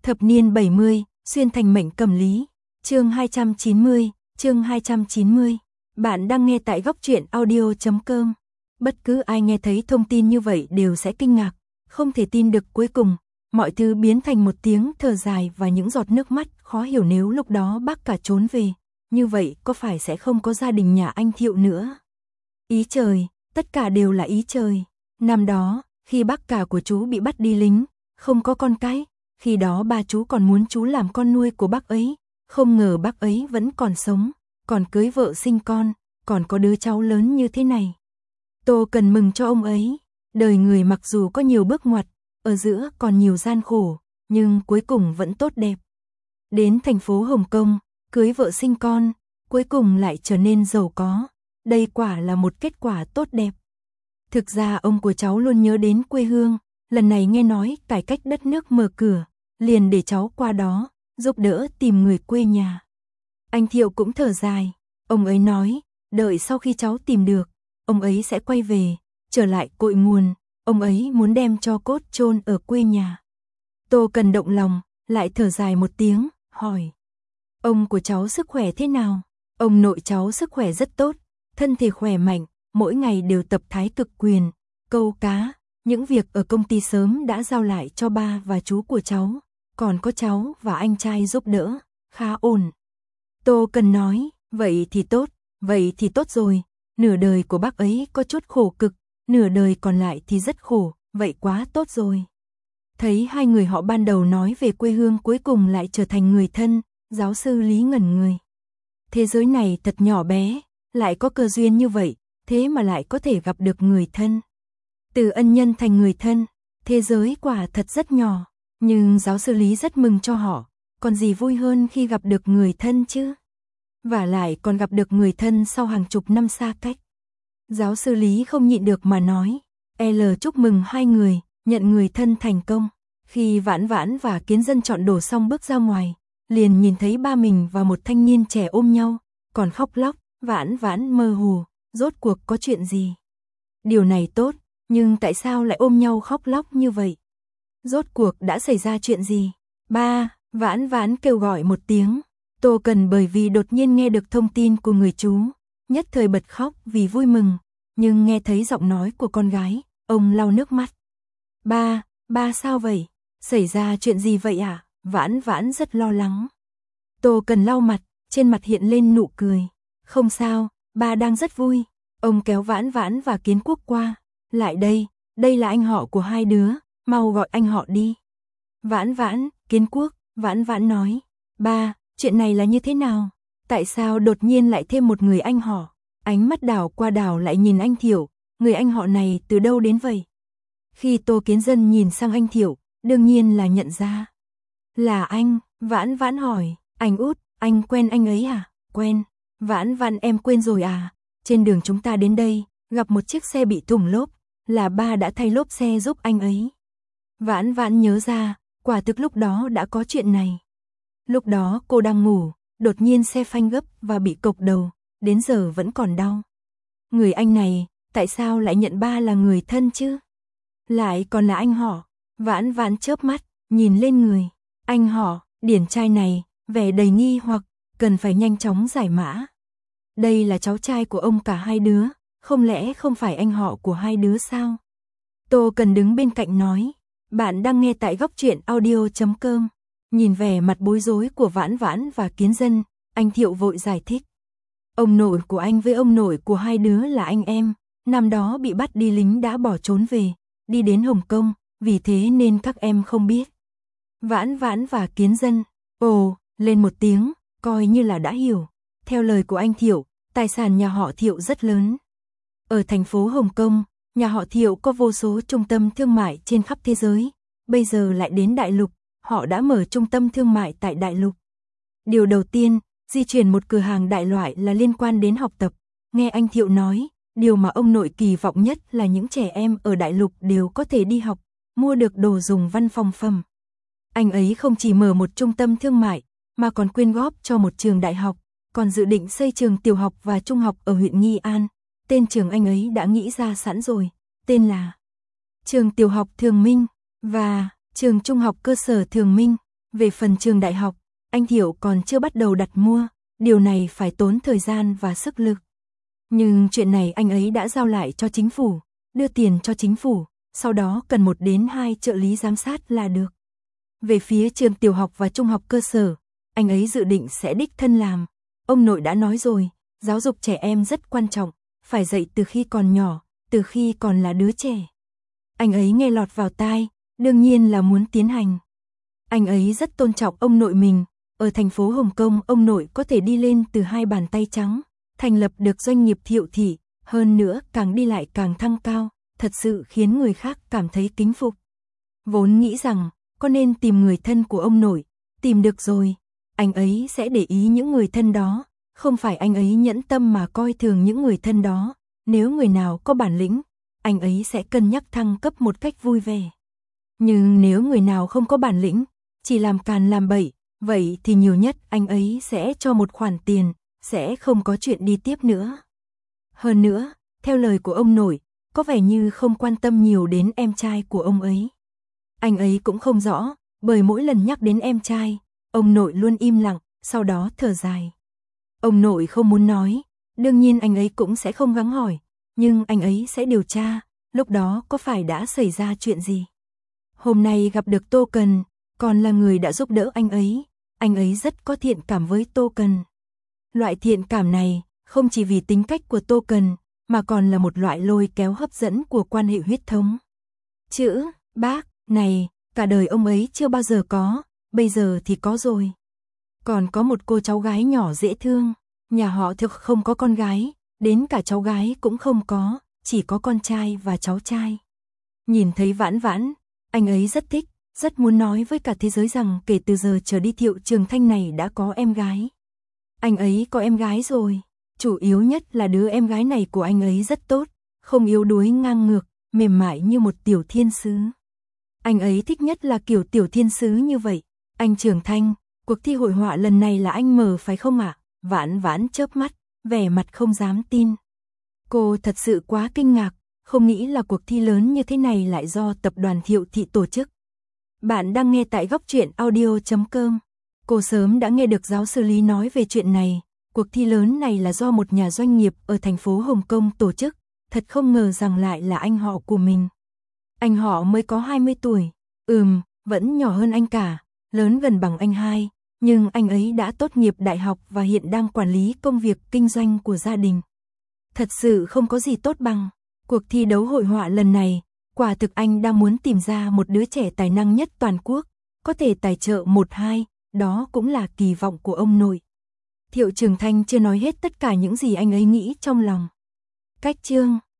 Thập niên 70, xuyên thành mệnh cầm lý. Chương 290. Bạn đang nghe tại góc truyện audio.com. Bất cứ ai nghe thấy thông tin như vậy đều sẽ kinh ngạc, không thể tin được cuối cùng. Mọi thứ biến thành một tiếng thở dài và những giọt nước mắt khó hiểu nếu lúc đó bác cả trốn về. Như vậy có phải sẽ không có gia đình nhà anh Thiệu nữa? Ý trời, tất cả đều là ý trời. Năm đó, khi bác cả của chú bị bắt đi lính, không có con cái, khi đó ba chú còn muốn chú làm con nuôi của bác ấy, không ngờ bác ấy vẫn còn sống, còn cưới vợ sinh con, còn có đứa cháu lớn như thế này. Tô cần mừng cho ông ấy, đời người mặc dù có nhiều bước ngoặt, ở giữa còn nhiều gian khổ, nhưng cuối cùng vẫn tốt đẹp. Đến thành phố Hồng Kông, cưới vợ sinh con, cuối cùng lại trở nên giàu có, đây quả là một kết quả tốt đẹp. Thực ra ông của cháu luôn nhớ đến quê hương, lần này nghe nói cải cách đất nước mở cửa, liền để cháu qua đó, giúp đỡ tìm người quê nhà. Anh Thiệu cũng thở dài, ông ấy nói, đợi sau khi cháu tìm được, ông ấy sẽ quay về, trở lại cội nguồn, ông ấy muốn đem tro cốt chôn ở quê nhà. Tô Cần động lòng, lại thở dài một tiếng, hỏi. Ông của cháu sức khỏe thế nào? Ông nội cháu sức khỏe rất tốt, thân thể khỏe mạnh, mỗi ngày đều tập thái cực quyền, câu cá, những việc ở công ty sớm đã giao lại cho ba và chú của cháu, còn có cháu và anh trai giúp đỡ, khá ổn. Tô Cần nói, vậy thì tốt rồi, nửa đời của bác ấy có chút khổ cực, nửa đời còn lại thì rất khổ, vậy quá tốt rồi. Thấy hai người họ ban đầu nói về quê hương cuối cùng lại trở thành người thân, giáo sư Lý ngẩn người. Thế giới này thật nhỏ bé, lại có cơ duyên như vậy, thế mà lại có thể gặp được người thân. Từ ân nhân thành người thân, thế giới quả thật rất nhỏ, nhưng giáo sư Lý rất mừng cho họ, còn gì vui hơn khi gặp được người thân chứ? Và lại còn gặp được người thân sau hàng chục năm xa cách. Giáo sư Lý không nhịn được mà nói, chúc mừng hai người, nhận người thân thành công. Khi Vãn Vãn và Kiến Dân chọn đồ xong bước ra ngoài, liền nhìn thấy ba mình và một thanh niên trẻ ôm nhau, còn khóc lóc, Vãn Vãn mơ hồ, rốt cuộc có chuyện gì? Điều này tốt, nhưng tại sao lại ôm nhau khóc lóc như vậy? Rốt cuộc đã xảy ra chuyện gì? Ba, Vãn Vãn kêu gọi một tiếng. Tô Cần bởi vì đột nhiên nghe được thông tin của người chú, nhất thời bật khóc vì vui mừng, nhưng nghe thấy giọng nói của con gái, ông lau nước mắt. Ba sao vậy? Xảy ra chuyện gì vậy ạ? Vãn Vãn rất lo lắng. Tô Cần lau mặt, trên mặt hiện lên nụ cười. Không sao, ba đang rất vui. Ông kéo Vãn Vãn và Kiến Quốc qua. Lại đây là anh họ của hai đứa, mau gọi anh họ đi. Vãn Vãn, Kiến Quốc, Vãn Vãn nói. Ba, chuyện này là như thế nào? Tại sao đột nhiên lại thêm một người anh họ? Ánh mắt đảo qua đảo lại nhìn anh Thiệu, người anh họ này từ đâu đến vậy? Khi Tô Kiến Dân nhìn sang anh Thiệu, đương nhiên là nhận ra. Là anh, Vãn Vãn hỏi, anh út, anh quen anh ấy à? Quen, Vãn Vãn em quên rồi à? Trên đường chúng ta đến đây, gặp một chiếc xe bị thủng lốp, là ba đã thay lốp xe giúp anh ấy. Vãn Vãn nhớ ra, quả thực lúc đó đã có chuyện này. Lúc đó cô đang ngủ, đột nhiên xe phanh gấp và bị cộc đầu, đến giờ vẫn còn đau. Người anh này, tại sao lại nhận ba là người thân chứ? Lại còn là anh họ. Vãn Vãn chớp mắt, nhìn lên người. Anh họ, điển trai này, vẻ đầy nghi hoặc, cần phải nhanh chóng giải mã. Đây là cháu trai của ông cả hai đứa, không lẽ không phải anh họ của hai đứa sao? Tô Cần đứng bên cạnh nói, bạn đang nghe tại góc truyện audio.com. Nhìn vẻ mặt bối rối của Vãn Vãn và Kiến Dân, anh Thiệu vội giải thích. Ông nội của anh với ông nội của hai đứa là anh em, năm đó bị bắt đi lính đã bỏ trốn về, đi đến Hồng Kông, vì thế nên các em không biết. Vãn Vãn và Kiến Dân, lên một tiếng, coi như là đã hiểu. Theo lời của anh Thiệu, tài sản nhà họ Thiệu rất lớn. Ở thành phố Hồng Kông, nhà họ Thiệu có vô số trung tâm thương mại trên khắp thế giới, bây giờ lại đến đại lục, họ đã mở trung tâm thương mại tại đại lục. Điều đầu tiên, di chuyển một cửa hàng đại loại là liên quan đến học tập. Nghe anh Thiệu nói, điều mà ông nội kỳ vọng nhất là những trẻ em ở đại lục đều có thể đi học, mua được đồ dùng văn phòng phẩm. Anh ấy không chỉ mở một trung tâm thương mại, mà còn quyên góp cho một trường đại học, còn dự định xây trường tiểu học và trung học ở huyện Nghi An. Tên trường anh ấy đã nghĩ ra sẵn rồi, tên là Trường Tiểu học Thường Minh và Trường Trung học Cơ sở Thường Minh. Về phần trường đại học, anh Thiệu còn chưa bắt đầu đặt mua, điều này phải tốn thời gian và sức lực. Nhưng chuyện này anh ấy đã giao lại cho chính phủ, đưa tiền cho chính phủ, sau đó cần 1 đến 2 trợ lý giám sát là được. Về phía trường tiểu học và trung học cơ sở, anh ấy dự định sẽ đích thân làm. Ông nội đã nói rồi, giáo dục trẻ em rất quan trọng, phải dạy từ khi còn nhỏ, từ khi còn là đứa trẻ. Anh ấy nghe lọt vào tai, đương nhiên là muốn tiến hành. Anh ấy rất tôn trọng ông nội mình, ở thành phố Hồng Kông ông nội có thể đi lên từ 2 bàn tay trắng, thành lập được doanh nghiệp Thiệu thị, hơn nữa càng đi lại càng thăng cao, thật sự khiến người khác cảm thấy kính phục. Vốn nghĩ rằng, có nên tìm người thân của ông nội, tìm được rồi, anh ấy sẽ để ý những người thân đó, không phải anh ấy nhẫn tâm mà coi thường những người thân đó, nếu người nào có bản lĩnh, anh ấy sẽ cân nhắc thăng cấp một cách vui vẻ. Nhưng nếu người nào không có bản lĩnh, chỉ làm càn làm bậy, vậy thì nhiều nhất anh ấy sẽ cho một khoản tiền, sẽ không có chuyện đi tiếp nữa. Hơn nữa, theo lời của ông nội, có vẻ như không quan tâm nhiều đến em trai của ông ấy. Anh ấy cũng không rõ, bởi mỗi lần nhắc đến em trai, ông nội luôn im lặng, sau đó thở dài. Ông nội không muốn nói, đương nhiên anh ấy cũng sẽ không gắng hỏi, nhưng anh ấy sẽ điều tra, lúc đó có phải đã xảy ra chuyện gì. Hôm nay gặp được Tô Cần, còn là người đã giúp đỡ anh ấy rất có thiện cảm với Tô Cần. Loại thiện cảm này, không chỉ vì tính cách của Tô Cần, mà còn là một loại lôi kéo hấp dẫn của quan hệ huyết thống. Chữ, bác, này, cả đời ông ấy chưa bao giờ có, bây giờ thì có rồi. Còn có một cô cháu gái nhỏ dễ thương, nhà họ thực không có con gái, đến cả cháu gái cũng không có, chỉ có con trai và cháu trai. Nhìn thấy Vãn Vãn, anh ấy rất thích, rất muốn nói với cả thế giới rằng kể từ giờ trở đi Thiệu Trường Thanh này đã có em gái. Anh ấy có em gái rồi, chủ yếu nhất là đứa em gái này của anh ấy rất tốt, không yếu đuối ngang ngược, mềm mại như một tiểu thiên sứ. Anh ấy thích nhất là kiểu tiểu thiên sứ như vậy. Anh Trường Thanh, cuộc thi hội họa lần này là anh mở phải không ạ? Vãn Vãn chớp mắt, vẻ mặt không dám tin. Cô thật sự quá kinh ngạc, không nghĩ là cuộc thi lớn như thế này lại do tập đoàn Thiệu thị tổ chức. Bạn đang nghe tại góc truyện audio.com. Cô sớm đã nghe được giáo sư Lý nói về chuyện này, cuộc thi lớn này là do một nhà doanh nghiệp ở thành phố Hồng Kông tổ chức, thật không ngờ rằng lại là anh họ của mình. Anh họ mới có 20 tuổi, vẫn nhỏ hơn anh cả, lớn gần bằng anh hai, nhưng anh ấy đã tốt nghiệp đại học và hiện đang quản lý công việc kinh doanh của gia đình. Thật sự không có gì tốt bằng. Cuộc thi đấu hội họa lần này, quả thực anh đang muốn tìm ra một đứa trẻ tài năng nhất toàn quốc, có thể tài trợ 1-2, đó cũng là kỳ vọng của ông nội. Thiệu Trường Thanh chưa nói hết tất cả những gì anh ấy nghĩ trong lòng. Cách chương